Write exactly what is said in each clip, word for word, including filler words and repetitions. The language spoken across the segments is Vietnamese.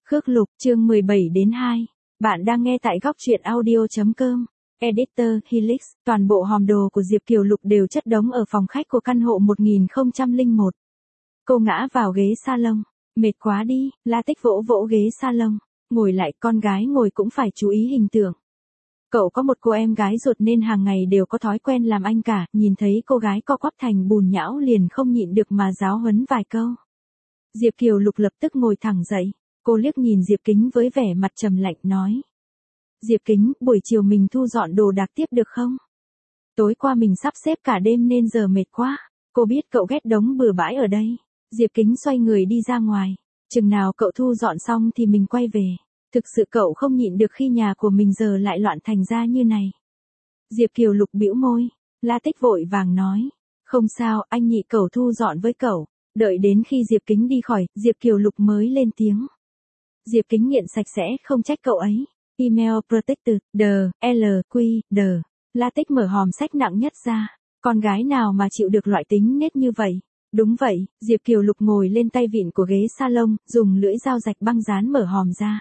Khước Lục, chương mười bảy đến hai. Bạn đang nghe tại góc truyện audio chấm com. Editor, Helix, toàn bộ hòm đồ của Diệp Kiều Lục đều chất đống ở phòng khách của căn hộ một nghìn không trăm lẻ một. Cô ngã vào ghế salon. Mệt quá đi, La Tích vỗ vỗ ghế salon. Ngồi lại, con gái ngồi cũng phải chú ý hình tượng. Cậu có một cô em gái ruột nên hàng ngày đều có thói quen làm anh cả, nhìn thấy cô gái co quắp thành bùn nhão liền không nhịn được mà giáo huấn vài câu. Diệp Kiều Lục lập tức ngồi thẳng dậy. Cô liếc nhìn Diệp Kính với vẻ mặt trầm lạnh nói. Diệp Kính, buổi chiều mình thu dọn đồ đạc tiếp được không? Tối qua mình sắp xếp cả đêm nên giờ mệt quá. Cô biết cậu ghét đống bừa bãi ở đây. Diệp Kính xoay người đi ra ngoài. Chừng nào cậu thu dọn xong thì mình quay về. Thực sự cậu không nhịn được khi nhà của mình giờ lại loạn thành ra như này. Diệp Kiều Lục bĩu môi. La Tích vội vàng nói. Không sao, anh nhị cậu thu dọn với cậu. Đợi đến khi Diệp Kính đi khỏi, Diệp Kiều Lục mới lên tiếng. Diệp Kính nghiện sạch sẽ, không trách cậu ấy. Email protected, D, L, Q, D. La Tích mở hòm sách nặng nhất ra. Con gái nào mà chịu được loại tính nết như vậy? Đúng vậy, Diệp Kiều Lục ngồi lên tay vịn của ghế salon, dùng lưỡi dao rạch băng dán mở hòm ra.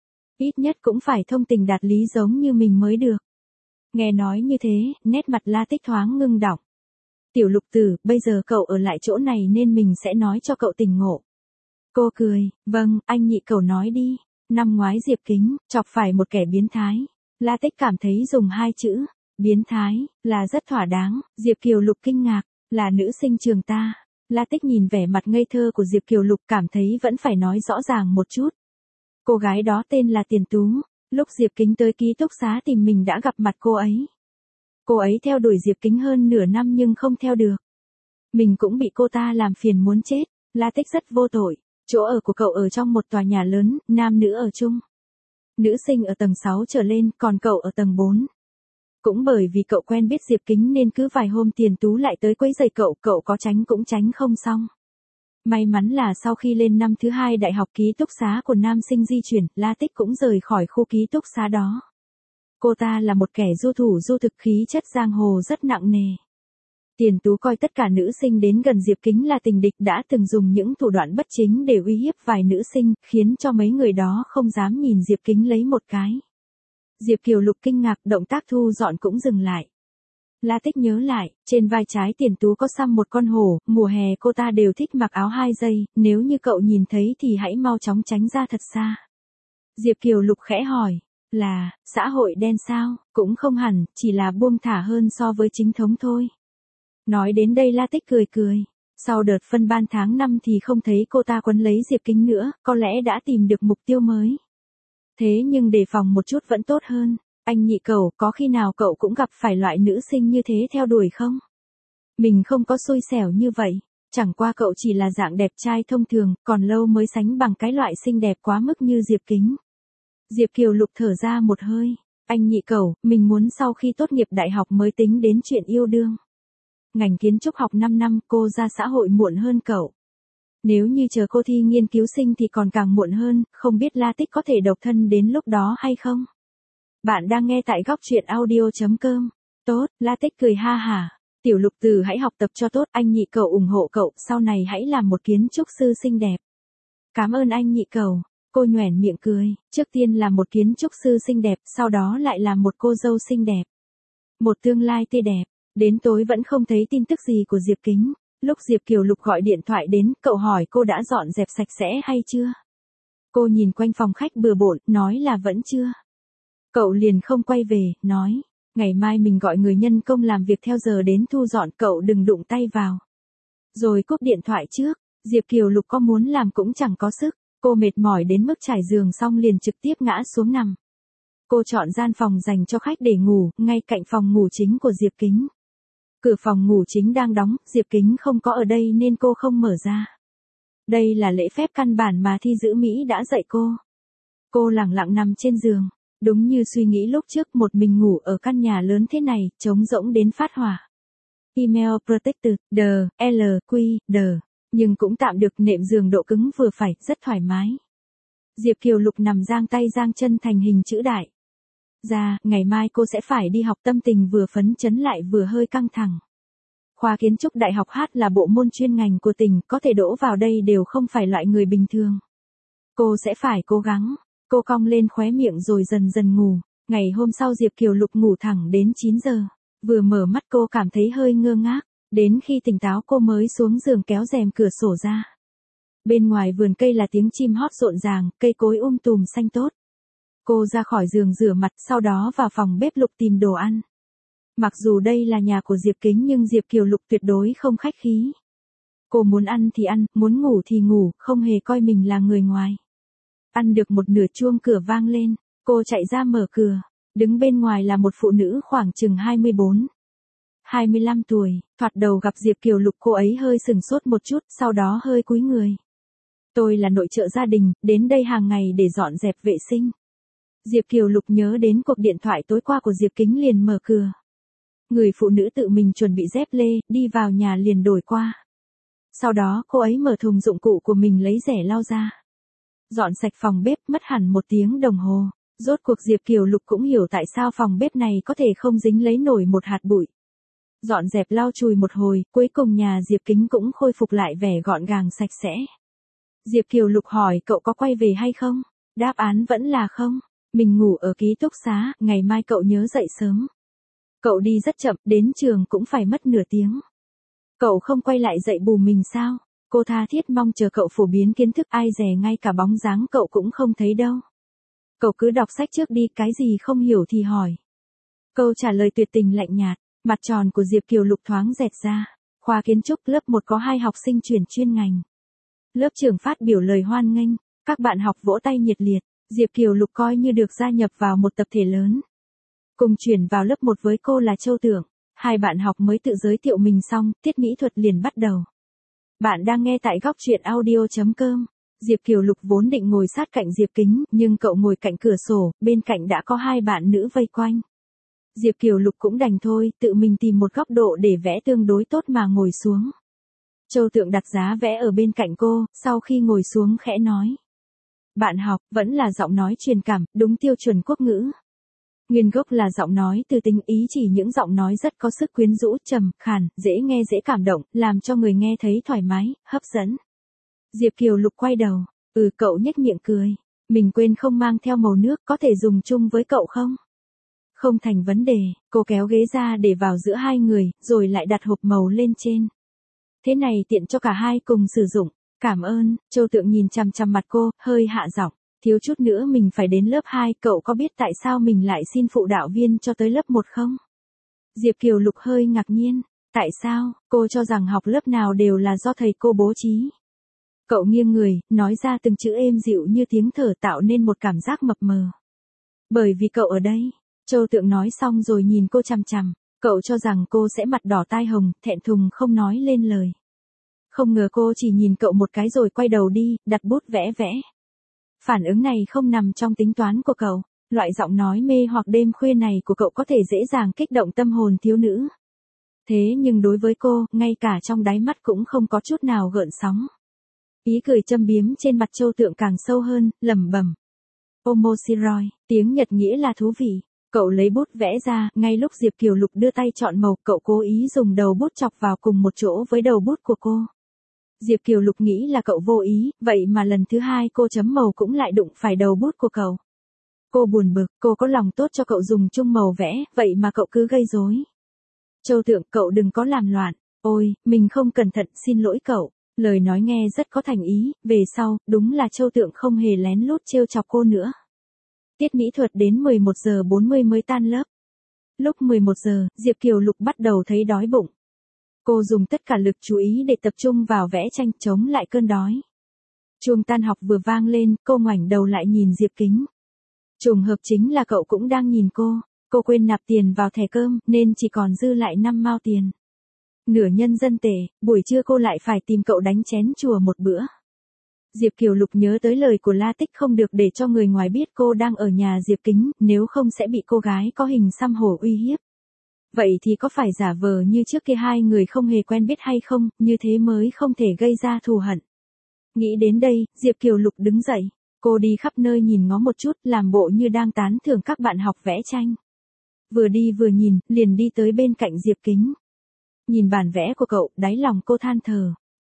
Ít nhất cũng phải thông tình đạt lý giống như mình mới được. Nghe nói như thế, nét mặt La Tích thoáng ngưng đọng. Tiểu Lục tử, bây giờ cậu ở lại chỗ này nên mình sẽ nói cho cậu tỉnh ngộ. Cô cười, vâng, anh nhị cậu nói đi. Năm ngoái Diệp Kính, chọc phải một kẻ biến thái. La Tích cảm thấy dùng hai chữ, biến thái, là rất thỏa đáng. Diệp Kiều Lục kinh ngạc, là nữ sinh trường ta. La Tích nhìn vẻ mặt ngây thơ của Diệp Kiều Lục cảm thấy vẫn phải nói rõ ràng một chút. Cô gái đó tên là Tiền Tú. Lúc Diệp Kính tới ký túc xá tìm mình đã gặp mặt cô ấy. Cô ấy theo đuổi Diệp Kính hơn nửa năm nhưng không theo được. Mình cũng bị cô ta làm phiền muốn chết. La Tích rất vô tội. Chỗ ở của cậu ở trong một tòa nhà lớn, nam nữ ở chung. Nữ sinh ở tầng sáu trở lên, còn cậu ở tầng bốn. Cũng bởi vì cậu quen biết Diệp Kính nên cứ vài hôm Tiền Tú lại tới quấy rầy cậu, cậu có tránh cũng tránh không xong. May mắn là sau khi lên năm thứ hai đại học ký túc xá của nam sinh di chuyển, La Tích cũng rời khỏi khu ký túc xá đó. Cô ta là một kẻ du thủ du thực, khí chất giang hồ rất nặng nề. Tiền Tú coi tất cả nữ sinh đến gần Diệp Kính là tình địch, đã từng dùng những thủ đoạn bất chính để uy hiếp vài nữ sinh, khiến cho mấy người đó không dám nhìn Diệp Kính lấy một cái. Diệp Kiều Lục kinh ngạc, động tác thu dọn cũng dừng lại. La Tích nhớ lại, trên vai trái Tiền Tú có xăm một con hổ, mùa hè cô ta đều thích mặc áo hai dây, nếu như cậu nhìn thấy thì hãy mau chóng tránh ra thật xa. Diệp Kiều Lục khẽ hỏi, là, xã hội đen sao? Cũng không hẳn, chỉ là buông thả hơn so với chính thống thôi. Nói đến đây La Tích cười cười. Sau đợt phân ban tháng năm thì không thấy cô ta quấn lấy Diệp Kính nữa, có lẽ đã tìm được mục tiêu mới. Thế nhưng đề phòng một chút vẫn tốt hơn. Anh nhị cậu, có khi nào cậu cũng gặp phải loại nữ sinh như thế theo đuổi không? Mình không có xui xẻo như vậy. Chẳng qua cậu chỉ là dạng đẹp trai thông thường, còn lâu mới sánh bằng cái loại xinh đẹp quá mức như Diệp Kính. Diệp Kiều Lục thở ra một hơi. Anh nhị cậu, mình muốn sau khi tốt nghiệp đại học mới tính đến chuyện yêu đương. Ngành kiến trúc học năm năm, cô ra xã hội muộn hơn cậu. Nếu như chờ cô thi nghiên cứu sinh thì còn càng muộn hơn, không biết La Tích có thể độc thân đến lúc đó hay không? Bạn đang nghe tại góc truyện audio chấm com. Tốt, La Tích cười ha hả. Tiểu Lục tử hãy học tập cho tốt, anh nhị cậu ủng hộ cậu, sau này hãy làm một kiến trúc sư xinh đẹp. Cảm ơn anh nhị cậu. Cô nhoẻn miệng cười, trước tiên là một kiến trúc sư xinh đẹp, sau đó lại là một cô dâu xinh đẹp. Một tương lai tươi đẹp. Đến tối vẫn không thấy tin tức gì của Diệp Kính. Lúc Diệp Kiều Lục gọi điện thoại đến, cậu hỏi cô đã dọn dẹp sạch sẽ hay chưa? Cô nhìn quanh phòng khách bừa bộn, nói là vẫn chưa. Cậu liền không quay về, nói, ngày mai mình gọi người nhân công làm việc theo giờ đến thu dọn, cậu đừng đụng tay vào. Rồi cúp điện thoại trước, Diệp Kiều Lục có muốn làm cũng chẳng có sức, cô mệt mỏi đến mức trải giường xong liền trực tiếp ngã xuống nằm. Cô chọn gian phòng dành cho khách để ngủ, ngay cạnh phòng ngủ chính của Diệp Kính. Cửa phòng ngủ chính đang đóng, Diệp Kính không có ở đây nên cô không mở ra. Đây là lễ phép căn bản mà thi giữ Mỹ đã dạy cô. Cô lẳng lặng nằm trên giường, đúng như suy nghĩ lúc trước, một mình ngủ ở căn nhà lớn thế này, trống rỗng đến phát hỏa. Email protected, D, L, Q, D, nhưng cũng tạm được, nệm giường độ cứng vừa phải, rất thoải mái. Diệp Kiều Lục nằm giang tay giang chân thành hình chữ đại. Ra, ngày mai cô sẽ phải đi học, tâm tình vừa phấn chấn lại vừa hơi căng thẳng. Khoa kiến trúc đại học H là bộ môn chuyên ngành của tỉnh, có thể đỗ vào đây đều không phải loại người bình thường. Cô sẽ phải cố gắng. Cô cong lên khóe miệng rồi dần dần ngủ. Ngày hôm sau Diệp Kiều Lục ngủ thẳng đến chín giờ. Vừa mở mắt cô cảm thấy hơi ngơ ngác. Đến khi tỉnh táo cô mới xuống giường kéo rèm cửa sổ ra. Bên ngoài vườn cây là tiếng chim hót rộn ràng, cây cối um tùm xanh tốt. Cô ra khỏi giường rửa mặt, sau đó vào phòng bếp Lục tìm đồ ăn. Mặc dù đây là nhà của Diệp Kính nhưng Diệp Kiều Lục tuyệt đối không khách khí. Cô muốn ăn thì ăn, muốn ngủ thì ngủ, không hề coi mình là người ngoài. Ăn được một nửa chuông cửa vang lên, cô chạy ra mở cửa. Đứng bên ngoài là một phụ nữ khoảng chừng hai mươi bốn, hai mươi lăm tuổi, thoạt đầu gặp Diệp Kiều Lục cô ấy hơi sừng sốt một chút, sau đó hơi cúi người. Tôi là nội trợ gia đình, đến đây hàng ngày để dọn dẹp vệ sinh. Diệp Kiều Lục nhớ đến cuộc điện thoại tối qua của Diệp Kính liền mở cửa. Người phụ nữ tự mình chuẩn bị dép lê, đi vào nhà liền đổi qua. Sau đó cô ấy mở thùng dụng cụ của mình lấy rẻ lau ra. Dọn sạch phòng bếp mất hẳn một tiếng đồng hồ. Rốt cuộc Diệp Kiều Lục cũng hiểu tại sao phòng bếp này có thể không dính lấy nổi một hạt bụi. Dọn dẹp lau chùi một hồi, cuối cùng nhà Diệp Kính cũng khôi phục lại vẻ gọn gàng sạch sẽ. Diệp Kiều Lục hỏi cậu có quay về hay không? Đáp án vẫn là không. Mình ngủ ở ký túc xá, ngày mai cậu nhớ dậy sớm. Cậu đi rất chậm, đến trường cũng phải mất nửa tiếng. Cậu không quay lại dậy bù mình sao? Cô tha thiết mong chờ cậu phổ biến kiến thức, ai dè ngay cả bóng dáng cậu cũng không thấy đâu. Cậu cứ đọc sách trước đi, cái gì không hiểu thì hỏi. Câu trả lời tuyệt tình lạnh nhạt, mặt tròn của Diệp Kiều Lục thoáng dẹt ra. Khoa kiến trúc lớp một có hai học sinh chuyển chuyên ngành. Lớp trưởng phát biểu lời hoan nghênh, các bạn học vỗ tay nhiệt liệt, Diệp Kiều Lục coi như được gia nhập vào một tập thể lớn. Cùng chuyển vào lớp một với cô là Châu Tưởng, hai bạn học mới tự giới thiệu mình xong, tiết mỹ thuật liền bắt đầu. Bạn đang nghe tại góc truyện audio chấm com. Diệp Kiều Lục vốn định ngồi sát cạnh Diệp Kính, nhưng cậu ngồi cạnh cửa sổ, bên cạnh đã có hai bạn nữ vây quanh. Diệp Kiều Lục cũng đành thôi, tự mình tìm một góc độ để vẽ tương đối tốt mà ngồi xuống. Châu Tượng đặt giá vẽ ở bên cạnh cô, sau khi ngồi xuống khẽ nói. Bạn học, vẫn là giọng nói truyền cảm, đúng tiêu chuẩn quốc ngữ. Nguyên gốc là giọng nói từ tính, ý chỉ những giọng nói rất có sức quyến rũ, trầm, khàn, dễ nghe dễ cảm động, làm cho người nghe thấy thoải mái, hấp dẫn. Diệp Kiều Lục quay đầu, ừ cậu nhếch miệng cười. Mình quên không mang theo màu nước, có thể dùng chung với cậu không? Không thành vấn đề, cô kéo ghế ra để vào giữa hai người, rồi lại đặt hộp màu lên trên. Thế này tiện cho cả hai cùng sử dụng. Cảm ơn, Châu Tượng nhìn chằm chằm mặt cô, hơi hạ giọng. Thiếu chút nữa mình phải đến lớp hai, cậu có biết tại sao mình lại xin phụ đạo viên cho tới lớp một không? Diệp Kiều Lục hơi ngạc nhiên. Tại sao, cô cho rằng học lớp nào đều là do thầy cô bố trí. Cậu nghiêng người, nói ra từng chữ êm dịu như tiếng thở tạo nên một cảm giác mập mờ. Bởi vì cậu ở đây. Châu Tượng nói xong rồi nhìn cô chằm chằm. Cậu cho rằng cô sẽ mặt đỏ tai hồng, thẹn thùng không nói lên lời. Không ngờ cô chỉ nhìn cậu một cái rồi quay đầu đi, đặt bút vẽ vẽ. Phản ứng này không nằm trong tính toán của cậu. Loại giọng nói mê hoặc đêm khuya này của cậu có thể dễ dàng kích động tâm hồn thiếu nữ. Thế nhưng đối với cô, ngay cả trong đáy mắt cũng không có chút nào gợn sóng. Ý cười châm biếm trên mặt Châu Tượng càng sâu hơn, lẩm bẩm. Omoshiroi, tiếng Nhật nghĩa là thú vị. Cậu lấy bút vẽ ra, ngay lúc Diệp Kiều Lục đưa tay chọn màu, cậu cố ý dùng đầu bút chọc vào cùng một chỗ với đầu bút của cô. Diệp Kiều Lục nghĩ là cậu vô ý, vậy mà lần thứ hai cô chấm màu cũng lại đụng phải đầu bút của cậu. Cô buồn bực, cô có lòng tốt cho cậu dùng chung màu vẽ, vậy mà cậu cứ gây rối. Châu Tượng, cậu đừng có làm loạn. Ôi, mình không cẩn thận, xin lỗi cậu. Lời nói nghe rất có thành ý, về sau, đúng là Châu Tượng không hề lén lút trêu chọc cô nữa. Tiết mỹ thuật đến mười một giờ bốn mươi mới tan lớp. Lúc mười một giờ, Diệp Kiều Lục bắt đầu thấy đói bụng. Cô dùng tất cả lực chú ý để tập trung vào vẽ tranh chống lại cơn đói. Chuông tan học vừa vang lên, cô ngoảnh đầu lại nhìn Diệp Kính. Trùng hợp chính là cậu cũng đang nhìn cô. Cô quên nạp tiền vào thẻ cơm, nên chỉ còn dư lại năm mao tiền. Nửa nhân dân tệ, buổi trưa cô lại phải tìm cậu đánh chén chùa một bữa. Diệp Kiều Lục nhớ tới lời của La Tích không được để cho người ngoài biết cô đang ở nhà Diệp Kính, nếu không sẽ bị cô gái có hình xăm hổ uy hiếp. Vậy thì có phải giả vờ như trước kia hai người không hề quen biết hay không, như thế mới không thể gây ra thù hận. Nghĩ đến đây, Diệp Kiều Lục đứng dậy. Cô đi khắp nơi nhìn ngó một chút, làm bộ như đang tán thưởng các bạn học vẽ tranh. Vừa đi vừa nhìn, liền đi tới bên cạnh Diệp Kính. Nhìn bản vẽ của cậu, đáy lòng cô than thở.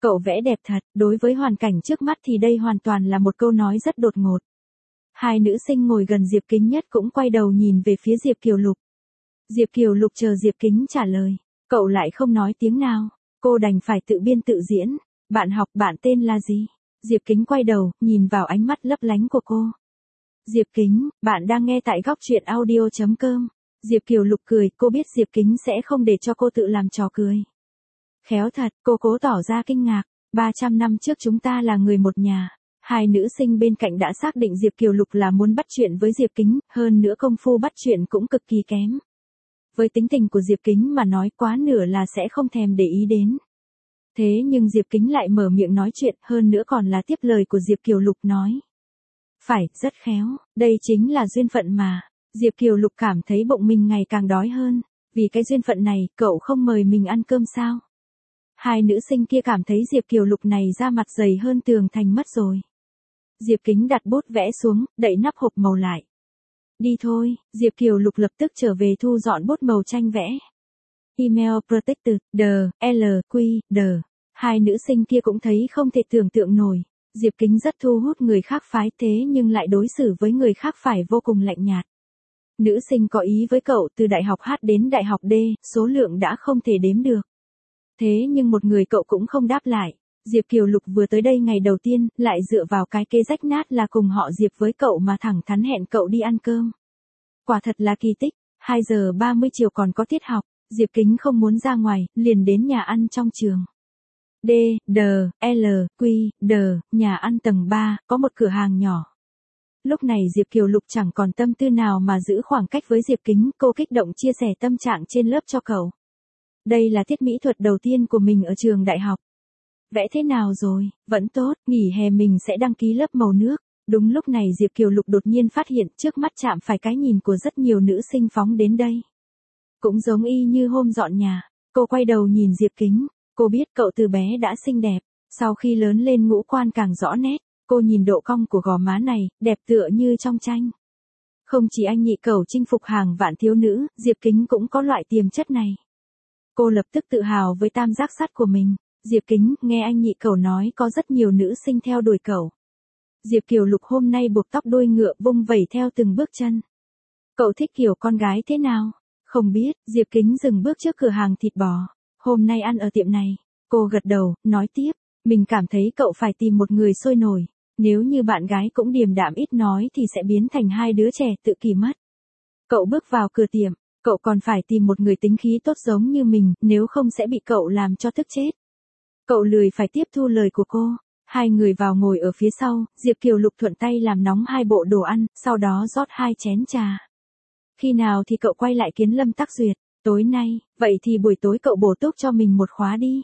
Cậu vẽ đẹp thật, đối với hoàn cảnh trước mắt thì đây hoàn toàn là một câu nói rất đột ngột. Hai nữ sinh ngồi gần Diệp Kính Nhất cũng quay đầu nhìn về phía Diệp Kiều Lục. Diệp Kiều Lục chờ Diệp Kính trả lời, cậu lại không nói tiếng nào, cô đành phải tự biên tự diễn. Bạn học, bạn tên là gì? Diệp Kính quay đầu, nhìn vào ánh mắt lấp lánh của cô. Diệp Kính, bạn đang nghe tại góc truyện audio chấm com. Diệp Kiều Lục cười, cô biết Diệp Kính sẽ không để cho cô tự làm trò cười. Khéo thật, cô cố tỏ ra kinh ngạc, ba trăm năm trước chúng ta là người một nhà. Hai nữ sinh bên cạnh đã xác định Diệp Kiều Lục là muốn bắt chuyện với Diệp Kính, hơn nữa công phu bắt chuyện cũng cực kỳ kém. Với tính tình của Diệp Kính mà nói quá nửa là sẽ không thèm để ý đến. Thế nhưng Diệp Kính lại mở miệng nói chuyện, hơn nữa còn là tiếp lời của Diệp Kiều Lục nói. Phải, rất khéo, đây chính là duyên phận mà. Diệp Kiều Lục cảm thấy bụng mình ngày càng đói hơn, vì cái duyên phận này, cậu không mời mình ăn cơm sao? Hai nữ sinh kia cảm thấy Diệp Kiều Lục này da mặt dày hơn tường thành mất rồi. Diệp Kính đặt bút vẽ xuống, đậy nắp hộp màu lại. Đi thôi, Diệp Kiều Lục lập tức trở về thu dọn bút màu tranh vẽ. Email protected, D, L, Q, D. Hai nữ sinh kia cũng thấy không thể tưởng tượng nổi. Diệp Kính rất thu hút người khác phái thế nhưng lại đối xử với người khác phải vô cùng lạnh nhạt. Nữ sinh có ý với cậu từ đại học H đến đại học D, số lượng đã không thể đếm được. Thế nhưng một người cậu cũng không đáp lại. Diệp Kiều Lục vừa tới đây ngày đầu tiên, lại dựa vào cái kế rách nát là cùng họ Diệp với cậu mà thẳng thắn hẹn cậu đi ăn cơm. Quả thật là kỳ tích, hai giờ ba mươi chiều còn có tiết học, Diệp Kính không muốn ra ngoài, liền đến nhà ăn trong trường. D, D, L, Q, D, nhà ăn tầng ba, có một cửa hàng nhỏ. Lúc này Diệp Kiều Lục chẳng còn tâm tư nào mà giữ khoảng cách với Diệp Kính, cô kích động chia sẻ tâm trạng trên lớp cho cậu. Đây là tiết mỹ thuật đầu tiên của mình ở trường đại học. Vẽ thế nào rồi? Vẫn tốt, nghỉ hè mình sẽ đăng ký lớp màu nước. Đúng lúc này Diệp Kiều Lục đột nhiên phát hiện trước mắt chạm phải cái nhìn của rất nhiều nữ sinh phóng đến đây. Cũng giống y như hôm dọn nhà, cô quay đầu nhìn Diệp Kính, cô biết cậu từ bé đã xinh đẹp, sau khi lớn lên ngũ quan càng rõ nét, cô nhìn độ cong của gò má này, đẹp tựa như trong tranh. Không chỉ anh nhị cẩu chinh phục hàng vạn thiếu nữ, Diệp Kính cũng có loại tiềm chất này. Cô lập tức tự hào với tam giác sắt của mình. Diệp Kính, nghe anh nhị cẩu nói có rất nhiều nữ sinh theo đuổi cậu. Diệp Kiều Lục hôm nay buộc tóc đuôi ngựa vung vẩy theo từng bước chân. Cậu thích kiểu con gái thế nào? Không biết, Diệp Kính dừng bước trước cửa hàng thịt bò. Hôm nay ăn ở tiệm này. Cô gật đầu, nói tiếp, mình cảm thấy cậu phải tìm một người sôi nổi. Nếu như bạn gái cũng điềm đạm ít nói thì sẽ biến thành hai đứa trẻ tự kỷ mất. Cậu bước vào cửa tiệm, cậu còn phải tìm một người tính khí tốt giống như mình, nếu không sẽ bị cậu làm cho tức chết. Cậu lười phải tiếp thu lời của cô. Hai người vào ngồi ở phía sau, Diệp Kiều Lục thuận tay làm nóng hai bộ đồ ăn, sau đó rót hai chén trà. Khi nào thì cậu quay lại Kiến Lâm Tắc Duyệt? Tối nay, vậy thì buổi tối cậu bổ túc cho mình một khóa đi.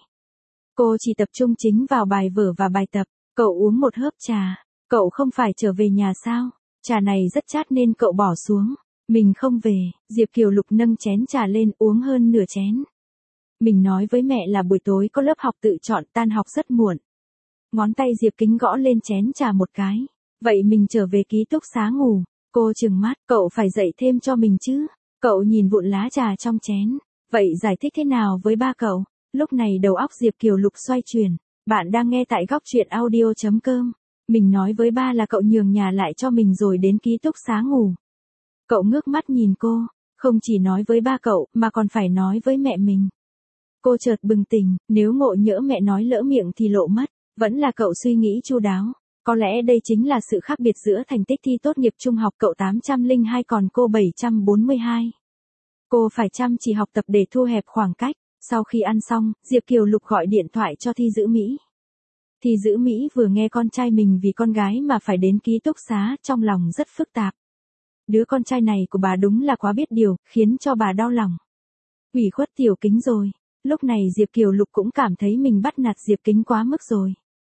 Cô chỉ tập trung chính vào bài vở và bài tập, cậu uống một hớp trà. Cậu không phải trở về nhà sao? Trà này rất chát nên cậu bỏ xuống. Mình không về, Diệp Kiều Lục nâng chén trà lên uống hơn nửa chén. Mình nói với mẹ là buổi tối có lớp học tự chọn, tan học rất muộn. Ngón tay Diệp Kính gõ lên chén trà một cái. Vậy mình trở về ký túc xá ngủ. Cô trừng mắt, cậu phải dạy thêm cho mình chứ. Cậu nhìn vụn lá trà trong chén. Vậy giải thích thế nào với ba cậu? Lúc này đầu óc Diệp Kiều Lục xoay chuyển. Bạn đang nghe tại góc truyện audio chấm com. Mình nói với ba là cậu nhường nhà lại cho mình rồi đến ký túc xá ngủ. Cậu ngước mắt nhìn cô. Không chỉ nói với ba cậu mà còn phải nói với mẹ mình. Cô chợt bừng tỉnh, nếu ngộ nhỡ mẹ nói lỡ miệng thì lộ mất. Vẫn là cậu suy nghĩ chu đáo. Có lẽ đây chính là sự khác biệt giữa thành tích thi tốt nghiệp trung học cậu tám trăm lẻ hai còn cô bảy trăm bốn mươi hai. Cô phải chăm chỉ học tập để thu hẹp khoảng cách. Sau khi ăn xong, Diệp Kiều Lục gọi điện thoại cho Thi Dữ Mỹ. Thi Dữ Mỹ vừa nghe con trai mình vì con gái mà phải đến ký túc xá, trong lòng rất phức tạp. Đứa con trai này của bà đúng là quá biết điều, khiến cho bà đau lòng. Ủy khuất Tiểu Kính rồi. Lúc này Diệp Kiều Lục cũng cảm thấy mình bắt nạt Diệp Kính quá mức rồi.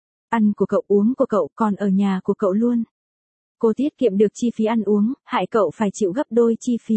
Ăn của cậu, uống của cậu, còn ở nhà của cậu luôn. Cô tiết kiệm được chi phí ăn uống, hại cậu phải chịu gấp đôi chi phí.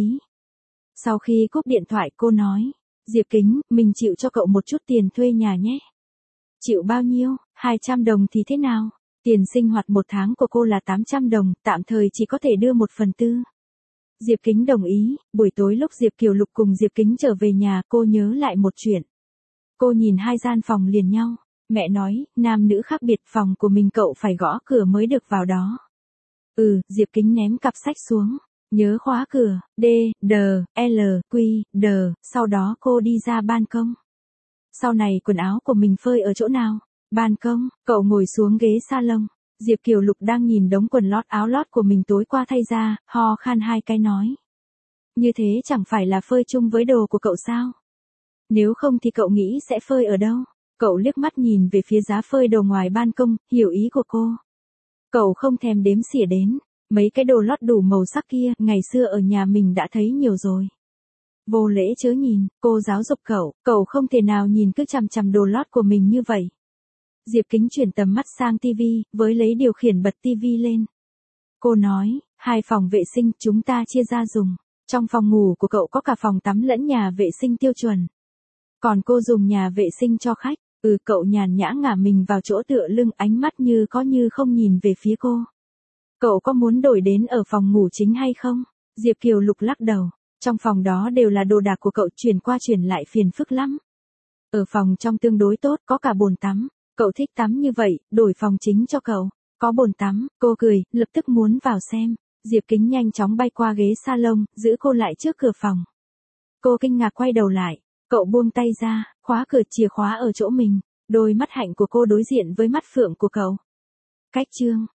Sau khi cúp điện thoại cô nói, Diệp Kính, mình chịu cho cậu một chút tiền thuê nhà nhé. Chịu bao nhiêu? hai trăm đồng thì thế nào? Tiền sinh hoạt một tháng của cô là tám trăm đồng, tạm thời chỉ có thể đưa một phần tư. Diệp Kính đồng ý, buổi tối lúc Diệp Kiều Lục cùng Diệp Kính trở về nhà cô nhớ lại một chuyện. Cô nhìn hai gian phòng liền nhau, Mẹ nói, nam nữ khác biệt, phòng của mình cậu phải gõ cửa mới được vào đó. Ừ, Diệp Kính ném cặp sách xuống. Nhớ khóa cửa, D, D, L, Q, D, sau đó cô đi ra ban công. Sau này quần áo của mình phơi ở chỗ nào? Ban công, cậu ngồi xuống ghế salon. Diệp Kiều Lục đang nhìn đống quần lót áo lót của mình tối qua thay ra, ho khan hai cái nói. Như thế chẳng phải là phơi chung với đồ của cậu sao? Nếu không thì cậu nghĩ sẽ phơi ở đâu? Cậu liếc mắt nhìn về phía giá phơi đồ ngoài ban công, hiểu ý của cô. Cậu không thèm đếm xỉa đến. Mấy cái đồ lót đủ màu sắc kia, ngày xưa ở nhà mình đã thấy nhiều rồi. Vô lễ chớ nhìn, cô giáo dục cậu, cậu không thể nào nhìn cứ chằm chằm đồ lót của mình như vậy. Diệp Kính chuyển tầm mắt sang tivi, với lấy điều khiển bật tivi lên. Cô nói, hai phòng vệ sinh chúng ta chia ra dùng. Trong phòng ngủ của cậu có cả phòng tắm lẫn nhà vệ sinh tiêu chuẩn. Còn cô dùng nhà vệ sinh cho khách. Ừ, cậu nhàn nhã ngả mình vào chỗ tựa lưng, ánh mắt như có như không nhìn về phía cô. Cậu có muốn đổi đến ở phòng ngủ chính hay không? Diệp Kiều Lục lắc đầu. Trong phòng đó đều là đồ đạc của cậu, chuyển qua chuyển lại phiền phức lắm. Ở phòng trong tương đối tốt, có cả bồn tắm. Cậu thích tắm như vậy, đổi phòng chính cho cậu. Có bồn tắm, cô cười, lập tức muốn vào xem. Diệp Kính nhanh chóng bay qua ghế salon, giữ cô lại trước cửa phòng. Cô kinh ngạc quay đầu lại. Cậu buông tay ra, khóa cửa, chìa khóa ở chỗ mình. Đôi mắt hạnh của cô đối diện với mắt phượng của cậu. Cách chương